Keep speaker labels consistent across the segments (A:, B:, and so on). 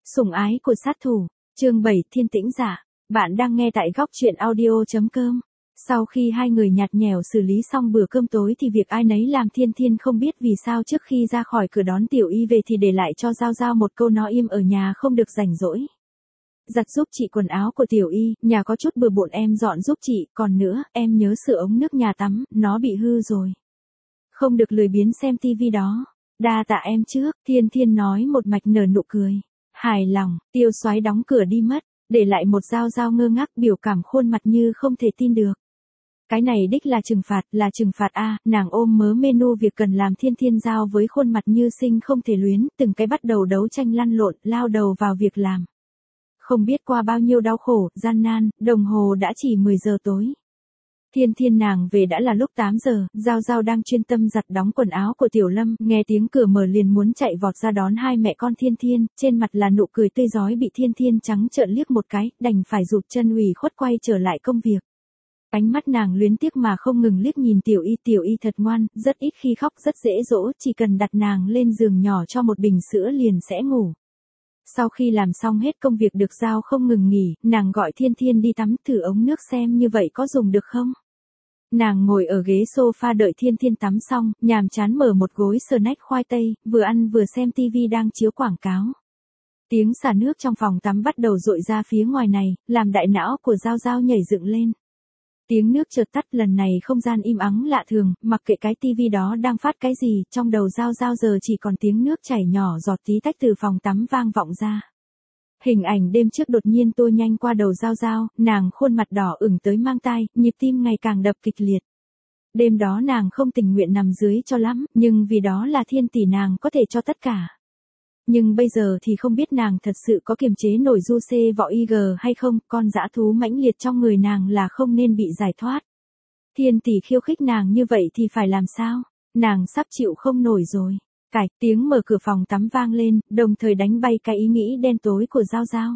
A: Sủng ái của sát thủ, chương 7 Thiên Tĩnh Giả. Bạn đang nghe tại góc truyện audio.com. Sau khi hai người nhạt nhẽo xử lý xong bữa cơm tối thì việc ai nấy làm. Thiên Thiên không biết vì sao trước khi ra khỏi cửa đón Tiểu Y về thì để lại cho Giao Giao một câu nó im ở nhà không được rảnh rỗi. Giặt giúp chị quần áo của Tiểu Y, nhà có chút bừa bộn em dọn giúp chị, còn nữa, em nhớ sửa ống nước nhà tắm, nó bị hư rồi. Không được lười biếng xem tivi đó. Đa tạ em trước, Thiên Thiên nói một mạch nở nụ cười. Hài lòng, Tiêu Soái đóng cửa đi mất, để lại một Giao Giao ngơ ngác biểu cảm khuôn mặt như không thể tin được. Cái này đích là trừng phạt a, nàng ôm mớ menu việc cần làm. Thiên Thiên giao với khuôn mặt như sinh không thể luyến, từng cái bắt đầu đấu tranh lăn lộn, lao đầu vào việc làm. Không biết qua bao nhiêu đau khổ, gian nan, đồng hồ đã chỉ 10 giờ tối. Thiên Thiên nàng về đã là lúc 8 giờ, Giao Giao đang chuyên tâm giặt đóng quần áo của Tiểu Lâm, nghe tiếng cửa mở liền muốn chạy vọt ra đón hai mẹ con Thiên Thiên, trên mặt là nụ cười tươi rói bị Thiên Thiên trắng trợn liếc một cái, đành phải rụt chân ủy khuất quay trở lại công việc. Ánh mắt nàng luyến tiếc mà không ngừng liếc nhìn Tiểu Y thật ngoan, rất ít khi khóc, rất dễ dỗ, chỉ cần đặt nàng lên giường nhỏ cho một bình sữa liền sẽ ngủ. Sau khi làm xong hết công việc được giao không ngừng nghỉ, nàng gọi Thiên Thiên đi tắm thử ống nước xem như vậy có dùng được không. Nàng ngồi ở ghế sofa đợi Thiên Thiên tắm xong, nhàm chán mở một gối snack khoai tây, vừa ăn vừa xem tivi đang chiếu quảng cáo. Tiếng xả nước trong phòng tắm bắt đầu dội ra phía ngoài này, làm đại não của Giao Giao nhảy dựng lên. Tiếng nước chợt tắt, lần này không gian im ắng lạ thường, mặc kệ cái tivi đó đang phát cái gì, trong đầu Giao Giao giờ chỉ còn tiếng nước chảy nhỏ giọt tí tách từ phòng tắm vang vọng ra. Hình ảnh đêm trước đột nhiên tua nhanh qua đầu Giao Giao, nàng khuôn mặt đỏ ửng tới mang tai, nhịp tim ngày càng đập kịch liệt. Đêm đó nàng không tình nguyện nằm dưới cho lắm, nhưng vì đó là Thiên tỷ nàng có thể cho tất cả. Nhưng bây giờ thì không biết nàng thật sự có kiềm chế nổi du xê vọ IG hay không, con dã thú mãnh liệt trong người nàng là không nên bị giải thoát. Thiên tỷ khiêu khích nàng như vậy thì phải làm sao? Nàng sắp chịu không nổi rồi. Cạch, tiếng mở cửa phòng tắm vang lên, đồng thời đánh bay cái ý nghĩ đen tối của Giao Giao.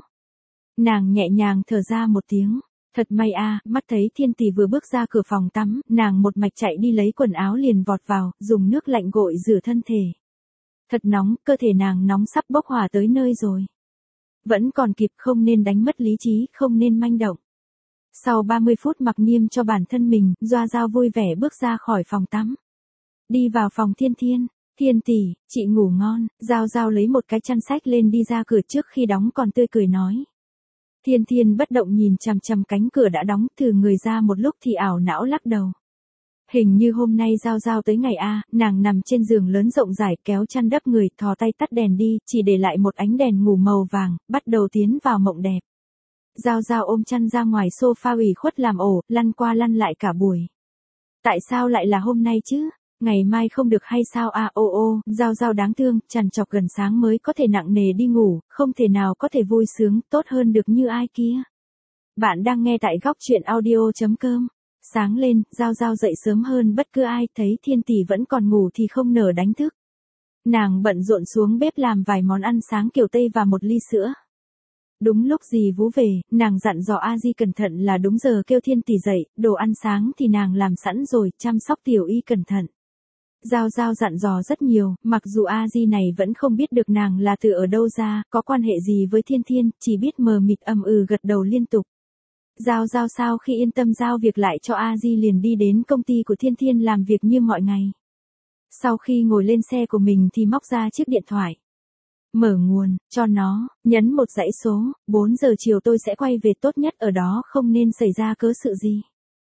A: Nàng nhẹ nhàng thở ra một tiếng. Thật may a, mắt thấy Thiên tỷ vừa bước ra cửa phòng tắm, nàng một mạch chạy đi lấy quần áo liền vọt vào, dùng nước lạnh gội rửa thân thể. Thật nóng, cơ thể nàng nóng sắp bốc hỏa tới nơi rồi. Vẫn còn kịp, không nên đánh mất lý trí, không nên manh động. Sau 30 phút mặc niêm cho bản thân mình, Giao Giao vui vẻ bước ra khỏi phòng tắm. Đi vào phòng Thiên Thiên. Thiên tỷ, chị ngủ ngon. Giao Giao lấy một cái chăn xách lên đi ra cửa, trước khi đóng còn tươi cười nói. Thiên Thiên bất động nhìn chằm chằm cánh cửa đã đóng, thử người ra một lúc thì ảo não lắc đầu. Hình như hôm nay Giao Giao tới ngày a, nàng nằm trên giường lớn rộng rãi kéo chăn đắp người, thò tay tắt đèn đi, chỉ để lại một ánh đèn ngủ màu vàng, bắt đầu tiến vào mộng đẹp. Giao Giao ôm chăn ra ngoài sofa ủy khuất làm ổ, lăn qua lăn lại cả buổi. Tại sao lại là hôm nay chứ? Ngày mai không được hay sao a? Giao Giao đáng thương, trằn trọc gần sáng mới có thể nặng nề đi ngủ, không thể nào có thể vui sướng, tốt hơn được như ai kia. Bạn đang nghe tại góc truyện audio.com. Sáng lên, Giao Giao dậy sớm hơn bất cứ ai, thấy Thiên tỷ vẫn còn ngủ thì không nỡ đánh thức. Nàng bận rộn xuống bếp làm vài món ăn sáng kiểu Tây và một ly sữa. Đúng lúc dì Vú về, nàng dặn dò A Di cẩn thận là đúng giờ kêu Thiên tỷ dậy, đồ ăn sáng thì nàng làm sẵn rồi, chăm sóc Tiểu Y cẩn thận. Giao Giao dặn dò rất nhiều, mặc dù A Di này vẫn không biết được nàng là từ ở đâu ra, có quan hệ gì với Thiên Thiên, chỉ biết mờ mịt gật đầu liên tục. Giao Giao sau khi yên tâm giao việc lại cho A Di liền đi đến công ty của Thiên Thiên làm việc như mọi ngày. Sau khi ngồi lên xe của mình thì móc ra chiếc điện thoại. Mở nguồn, cho nó, nhấn một dãy số, 4 giờ chiều tôi sẽ quay về, tốt nhất ở đó không nên xảy ra cớ sự gì.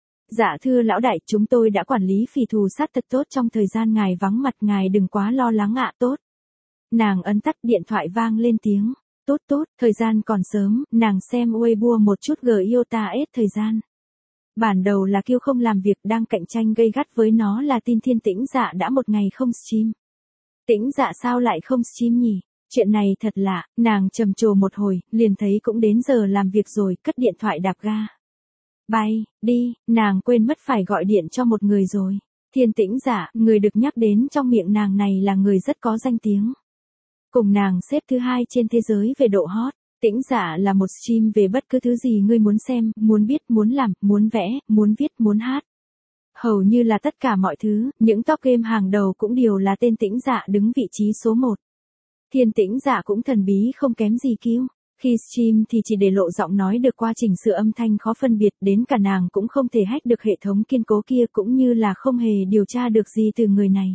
A: Dạ thưa lão đại, chúng tôi đã quản lý phỉ thù sát thật tốt trong thời gian ngài vắng mặt, ngài đừng quá lo lắng ạ. Tốt. Nàng ấn tắt, điện thoại vang lên tiếng. Tốt, thời gian còn sớm, nàng xem Weibo một chút Giota S thời gian. Bản đầu là kêu không làm việc, đang cạnh tranh gay gắt với nó là tin Thiên Tĩnh Dạ đã một ngày không stream. Tĩnh Dạ sao lại không stream nhỉ? Chuyện này thật lạ, nàng trầm trồ một hồi, liền thấy cũng đến giờ làm việc rồi, cất điện thoại đạp ga. Bay, đi, nàng quên mất phải gọi điện cho một người rồi. Thiên Tĩnh Dạ, người được nhắc đến trong miệng nàng này là người rất có danh tiếng. Cùng nàng xếp thứ 2 trên thế giới về độ hot. Tĩnh Dạ là một stream về bất cứ thứ gì ngươi muốn xem, muốn biết, muốn làm, muốn vẽ, muốn viết, muốn hát. Hầu như là tất cả mọi thứ, những top game hàng đầu cũng đều là tên Tĩnh Dạ đứng vị trí số 1. Thiên Tĩnh Dạ cũng thần bí không kém gì Kiêu. Khi stream thì chỉ để lộ giọng nói được qua chỉnh sửa âm thanh khó phân biệt, đến cả nàng cũng không thể hack được hệ thống kiên cố kia, cũng như là không hề điều tra được gì từ người này.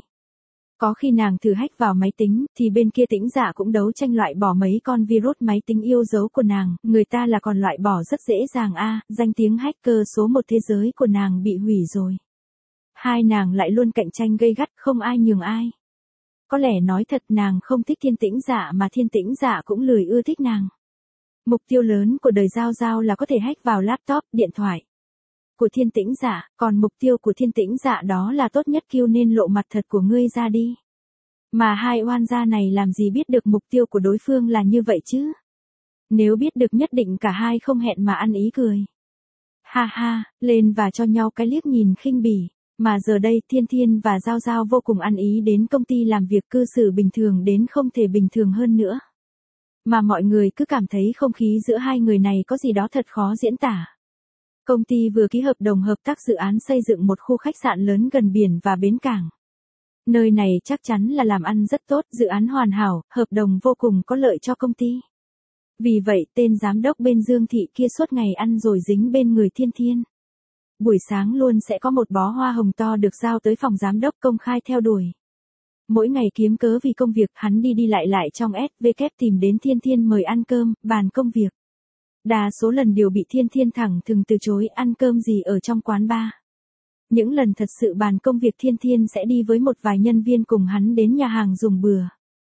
A: Có khi nàng thử hack vào máy tính, thì bên kia Tĩnh Dạ cũng đấu tranh loại bỏ mấy con virus máy tính yêu dấu của nàng, người ta là còn loại bỏ rất dễ dàng danh tiếng hacker số 1 thế giới của nàng bị hủy rồi. Hai nàng lại luôn cạnh tranh gay gắt, không ai nhường ai. Có lẽ nói thật nàng không thích Thiên Tĩnh Dạ mà Thiên Tĩnh Dạ cũng lười ưa thích nàng. Mục tiêu lớn của đời Giao Giao là có thể hack vào laptop, điện thoại của Thiên Tĩnh Dạ, còn mục tiêu của Thiên Tĩnh Dạ đó là tốt nhất Kiêu nên lộ mặt thật của ngươi ra đi. Mà hai oan gia này làm gì biết được mục tiêu của đối phương là như vậy chứ? Nếu biết được nhất định cả hai không hẹn mà ăn ý cười. Ha ha, lên và cho nhau cái liếc nhìn khinh bỉ. Mà giờ đây Thiên Thiên và Giao Giao vô cùng ăn ý đến công ty làm việc, cư xử bình thường đến không thể bình thường hơn nữa. Mà mọi người cứ cảm thấy không khí giữa hai người này có gì đó thật khó diễn tả. Công ty vừa ký hợp đồng hợp tác dự án xây dựng một khu khách sạn lớn gần biển và bến cảng. Nơi này chắc chắn là làm ăn rất tốt, dự án hoàn hảo, hợp đồng vô cùng có lợi cho công ty. Vì vậy tên giám đốc bên Dương Thị kia suốt ngày ăn rồi dính bên người Thiên Thiên. Buổi sáng luôn sẽ có một bó hoa hồng to được giao tới phòng giám đốc công khai theo đuổi. Mỗi ngày kiếm cớ vì công việc hắn đi đi lại trong SVK tìm đến Thiên Thiên mời ăn cơm, bàn công việc. Đa số lần đều bị Thiên Thiên thẳng thừng từ chối, ăn cơm gì ở trong quán bar. Những lần thật sự bàn công việc Thiên Thiên sẽ đi với một vài nhân viên cùng hắn đến nhà hàng dùng bữa.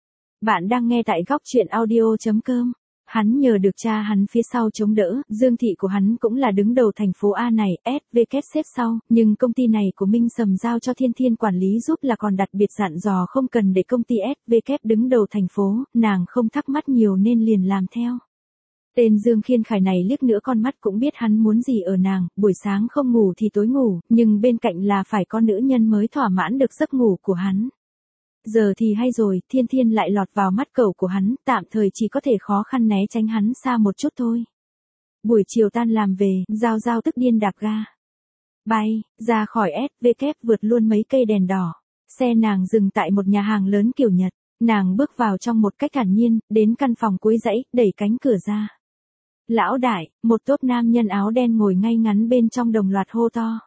A: Bạn đang nghe tại góc truyện audio.com. Hắn nhờ được cha hắn phía sau chống đỡ, Dương Thị của hắn cũng là đứng đầu thành phố A này, SVK xếp sau, nhưng công ty này của Minh Sầm giao cho Thiên Thiên quản lý giúp là còn đặc biệt dặn dò không cần để công ty SVK đứng đầu thành phố, nàng không thắc mắc nhiều nên liền làm theo. Tên Dương Khiên Khải này liếc nữa con mắt cũng biết hắn muốn gì ở nàng, buổi sáng không ngủ thì tối ngủ, nhưng bên cạnh là phải có nữ nhân mới thỏa mãn được giấc ngủ của hắn. Giờ thì hay rồi, Thiên Thiên lại lọt vào mắt cẩu của hắn, tạm thời chỉ có thể khó khăn né tránh hắn xa một chút thôi. Buổi chiều tan làm về, Giao Giao tức điên đạp ga. Bay, ra khỏi SVK vượt luôn mấy cây đèn đỏ. Xe nàng dừng tại một nhà hàng lớn kiểu Nhật, nàng bước vào trong một cách thản nhiên, đến căn phòng cuối dãy, đẩy cánh cửa ra. Lão đại, một tốp nam nhân áo đen ngồi ngay ngắn bên trong đồng loạt hô to.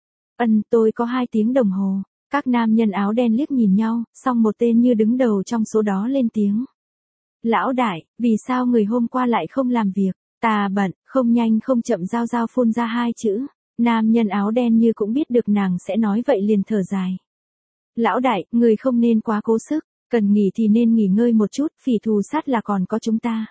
A: Tôi có 2 tiếng đồng hồ. Các nam nhân áo đen liếc nhìn nhau, xong một tên như đứng đầu trong số đó lên tiếng. Lão đại, vì sao người hôm qua lại không làm việc? Ta bận, không nhanh không chậm. Giao Giao phun ra 2 chữ. Nam nhân áo đen như cũng biết được nàng sẽ nói vậy liền thở dài. Lão đại, người không nên quá cố sức, cần nghỉ thì nên nghỉ ngơi một chút, phỉ thù sát là còn có chúng ta.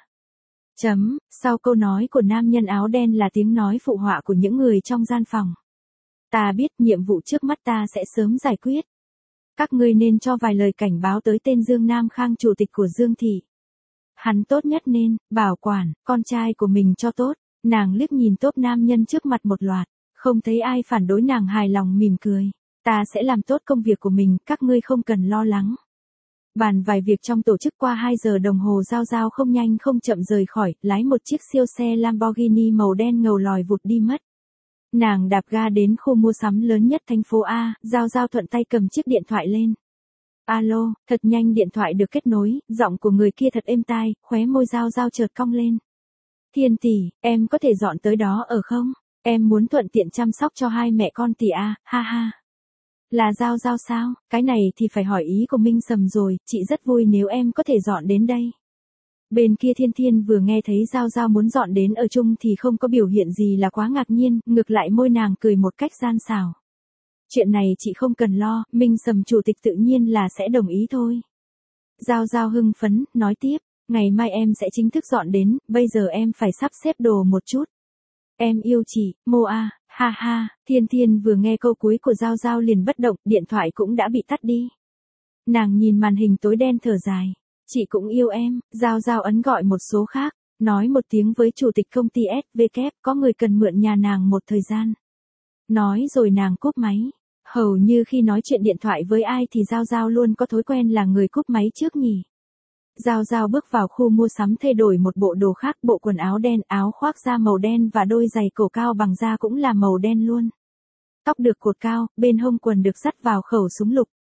A: Sau câu nói của nam nhân áo đen là tiếng nói phụ họa của những người trong gian phòng. Ta biết nhiệm vụ trước mắt ta sẽ sớm giải quyết. Các ngươi nên cho vài lời cảnh báo tới tên Dương Nam Khang chủ tịch của Dương Thị. Hắn tốt nhất nên, bảo quản, con trai của mình cho tốt. Nàng liếc nhìn tốp nam nhân trước mặt một loạt, không thấy ai phản đối nàng hài lòng mỉm cười. Ta sẽ làm tốt công việc của mình, các ngươi không cần lo lắng. Bàn vài việc trong tổ chức qua 2 giờ đồng hồ Giao Giao không nhanh không chậm rời khỏi, lái một chiếc siêu xe Lamborghini màu đen ngầu lòi vụt đi mất. Nàng đạp ga đến khu mua sắm lớn nhất thành phố A, Giao Giao thuận tay cầm chiếc điện thoại lên. Alo, thật nhanh điện thoại được kết nối, giọng của người kia thật êm tai, khóe môi Giao Giao chợt cong lên. Thiên tỷ, em có thể dọn tới đó ở không? Em muốn thuận tiện chăm sóc cho 2 mẹ con tỷ A, ha ha. Là Giao Giao sao? Cái này thì phải hỏi ý của Minh Sầm rồi, chị rất vui nếu em có thể dọn đến đây. Bên kia Thiên Thiên vừa nghe thấy Giao Giao muốn dọn đến ở chung thì không có biểu hiện gì là quá ngạc nhiên, ngược lại môi nàng cười một cách gian xảo. Chuyện này chị không cần lo, Minh Sầm chủ tịch tự nhiên là sẽ đồng ý thôi. Giao Giao hưng phấn, nói tiếp, ngày mai em sẽ chính thức dọn đến, bây giờ em phải sắp xếp đồ một chút. Em yêu chị, Mô A, ha ha. Thiên Thiên vừa nghe câu cuối của Giao Giao liền bất động, điện thoại cũng đã bị tắt đi. Nàng nhìn màn hình tối đen thở dài. Chị cũng yêu em. Giao Giao ấn gọi một số khác, nói một tiếng với chủ tịch công ty SVK, có người cần mượn nhà nàng một thời gian. Nói rồi nàng cúp máy. Hầu như khi nói chuyện điện thoại với ai thì Giao Giao luôn có thói quen là người cúp máy trước nhỉ. Giao Giao bước vào khu mua sắm thay đổi một bộ đồ khác, bộ quần áo đen, áo khoác da màu đen và đôi giày cổ cao bằng da cũng là màu đen luôn. Tóc được cột cao, bên hông quần được dắt vào khẩu súng lục.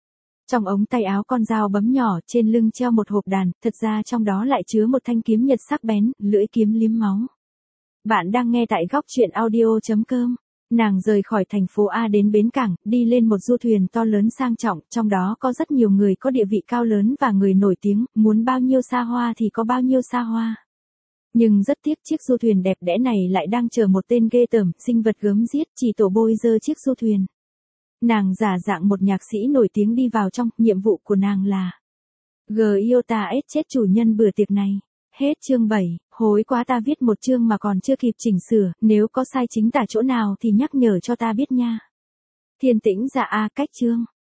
A: Trong ống tay áo con dao bấm nhỏ, trên lưng treo một hộp đàn, thật ra trong đó lại chứa một thanh kiếm nhật sắc bén, lưỡi kiếm liếm máu. Bạn đang nghe tại góc truyện audio.com. Nàng rời khỏi thành phố A đến bến cảng, đi lên một du thuyền to lớn sang trọng, trong đó có rất nhiều người có địa vị cao lớn và người nổi tiếng, muốn bao nhiêu xa hoa thì có bao nhiêu xa hoa. Nhưng rất tiếc chiếc du thuyền đẹp đẽ này lại đang chờ một tên ghê tởm, sinh vật gớm giết, chỉ tổ bôi dơ chiếc du thuyền. Nàng giả dạng một nhạc sĩ nổi tiếng đi vào trong, nhiệm vụ của nàng là Giota S chết chủ nhân bữa tiệc này. Hết chương 7, hối quá ta viết một chương mà còn chưa kịp chỉnh sửa, nếu có sai chính tả chỗ nào thì nhắc nhở cho ta biết nha. Thiên Tĩnh Dạ A cách chương.